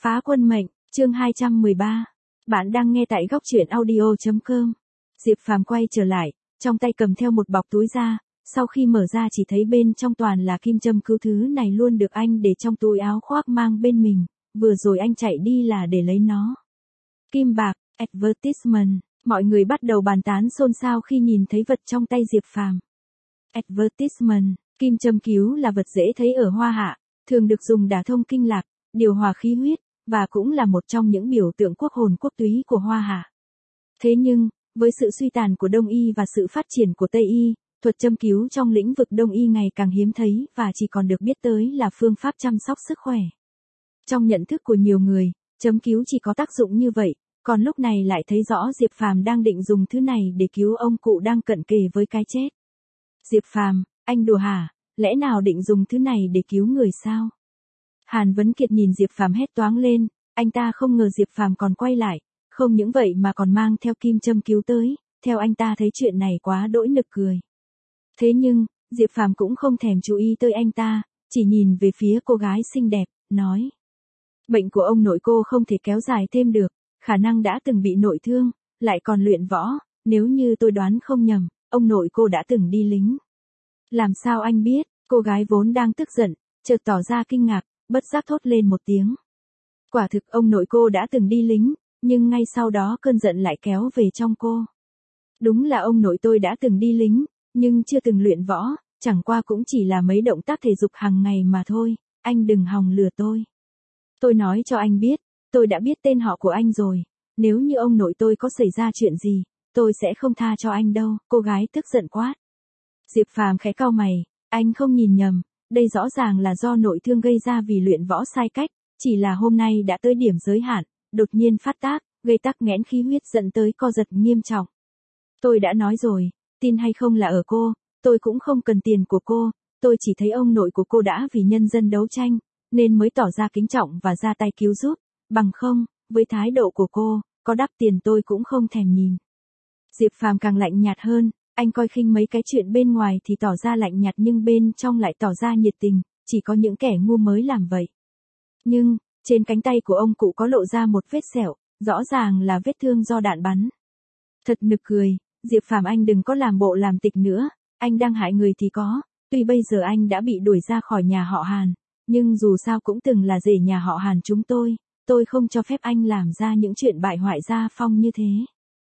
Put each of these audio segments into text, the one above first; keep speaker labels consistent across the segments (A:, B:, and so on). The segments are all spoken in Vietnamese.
A: Phá quân mệnh, chương 213. Bạn đang nghe tại góc truyện audio.com. Diệp Phàm quay trở lại, trong tay cầm theo một bọc túi da, sau khi mở ra chỉ thấy bên trong toàn là kim châm cứu, thứ này luôn được anh để trong túi áo khoác mang bên mình, vừa rồi anh chạy đi là để lấy nó. Kim bạc, advertisement, mọi người bắt đầu bàn tán xôn xao khi nhìn thấy vật trong tay Diệp Phàm. Advertisement, kim châm cứu là vật dễ thấy ở Hoa Hạ, thường được dùng đả thông kinh lạc, điều hòa khí huyết, và cũng là một trong những biểu tượng quốc hồn quốc túy của Hoa Hạ. Thế nhưng, với sự suy tàn của Đông y và sự phát triển của Tây y, thuật châm cứu trong lĩnh vực Đông y ngày càng hiếm thấy và chỉ còn được biết tới là phương pháp chăm sóc sức khỏe. Trong nhận thức của nhiều người, châm cứu chỉ có tác dụng như vậy, còn lúc này lại thấy rõ Diệp Phàm đang định dùng thứ này để cứu ông cụ đang cận kề với cái chết. Diệp Phàm, anh đùa hả? Lẽ nào định dùng thứ này để cứu người sao? Hàn Vấn Kiệt nhìn Diệp Phàm hét toáng lên, anh ta không ngờ Diệp Phàm còn quay lại, không những vậy mà còn mang theo kim châm cứu tới, theo anh ta thấy chuyện này quá đỗi nực cười. Thế nhưng, Diệp Phàm cũng không thèm chú ý tới anh ta, chỉ nhìn về phía cô gái xinh đẹp, nói. Bệnh của ông nội cô không thể kéo dài thêm được, khả năng đã từng bị nội thương, lại còn luyện võ, nếu như tôi đoán không nhầm, ông nội cô đã từng đi lính. Làm sao anh biết? Cô gái vốn đang tức giận, chợt tỏ ra kinh ngạc, bất giác thốt lên một tiếng. Quả thực ông nội cô đã từng đi lính, nhưng ngay sau đó cơn giận lại kéo về trong cô. Đúng là ông nội tôi đã từng đi lính, nhưng chưa từng luyện võ, chẳng qua cũng chỉ là mấy động tác thể dục hàng ngày mà thôi, anh đừng hòng lừa tôi. Tôi nói cho anh biết, tôi đã biết tên họ của anh rồi, nếu như ông nội tôi có xảy ra chuyện gì, tôi sẽ không tha cho anh đâu, cô gái tức giận quát. Diệp Phàm khẽ cau mày, anh không nhìn nhầm, đây rõ ràng là do nội thương gây ra vì luyện võ sai cách, chỉ là hôm nay đã tới điểm giới hạn, đột nhiên phát tác, gây tắc nghẽn khí huyết dẫn tới co giật nghiêm trọng. Tôi đã nói rồi, tin hay không là ở cô, tôi cũng không cần tiền của cô, tôi chỉ thấy ông nội của cô đã vì nhân dân đấu tranh, nên mới tỏ ra kính trọng và ra tay cứu giúp, bằng không, với thái độ của cô, có đắp tiền tôi cũng không thèm nhìn. Diệp Phàm càng lạnh nhạt hơn, anh coi khinh mấy cái chuyện bên ngoài thì tỏ ra lạnh nhạt nhưng bên trong lại tỏ ra nhiệt tình, chỉ có những kẻ ngu mới làm vậy. Nhưng, trên cánh tay của ông cụ có lộ ra một vết sẹo, rõ ràng là vết thương do đạn bắn. Thật nực cười, Diệp Phàm anh đừng có làm bộ làm tịch nữa, anh đang hại người thì có, tuy bây giờ anh đã bị đuổi ra khỏi nhà họ Hàn, nhưng dù sao cũng từng là rể nhà họ Hàn chúng tôi không cho phép anh làm ra những chuyện bại hoại gia phong như thế.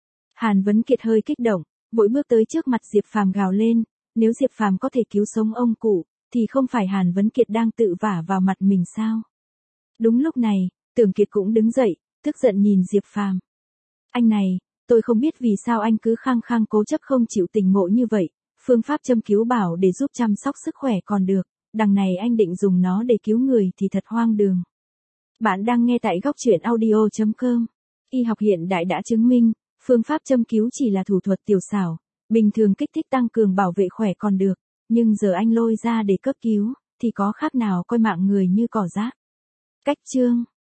A: Hàn Vấn Kiệt hơi kích động, vội bước tới trước mặt Diệp Phàm gào lên, nếu Diệp Phàm có thể cứu sống ông cụ, thì không phải Hàn Vấn Kiệt đang tự vả vào mặt mình sao? Đúng lúc này, Tưởng Kiệt cũng đứng dậy, tức giận nhìn Diệp Phàm. Anh này, tôi không biết vì sao anh cứ khăng khăng cố chấp không chịu tỉnh ngộ như vậy, phương pháp châm cứu bảo để giúp chăm sóc sức khỏe còn được, đằng này anh định dùng nó để cứu người thì thật hoang đường. Bạn đang nghe tại góc truyện audio.com. Y học hiện đại đã chứng minh, phương pháp châm cứu chỉ là thủ thuật tiểu xảo, bình thường kích thích tăng cường bảo vệ khỏe còn được, nhưng giờ anh lôi ra để cấp cứu, thì có khác nào coi mạng người như cỏ rác. Cách chương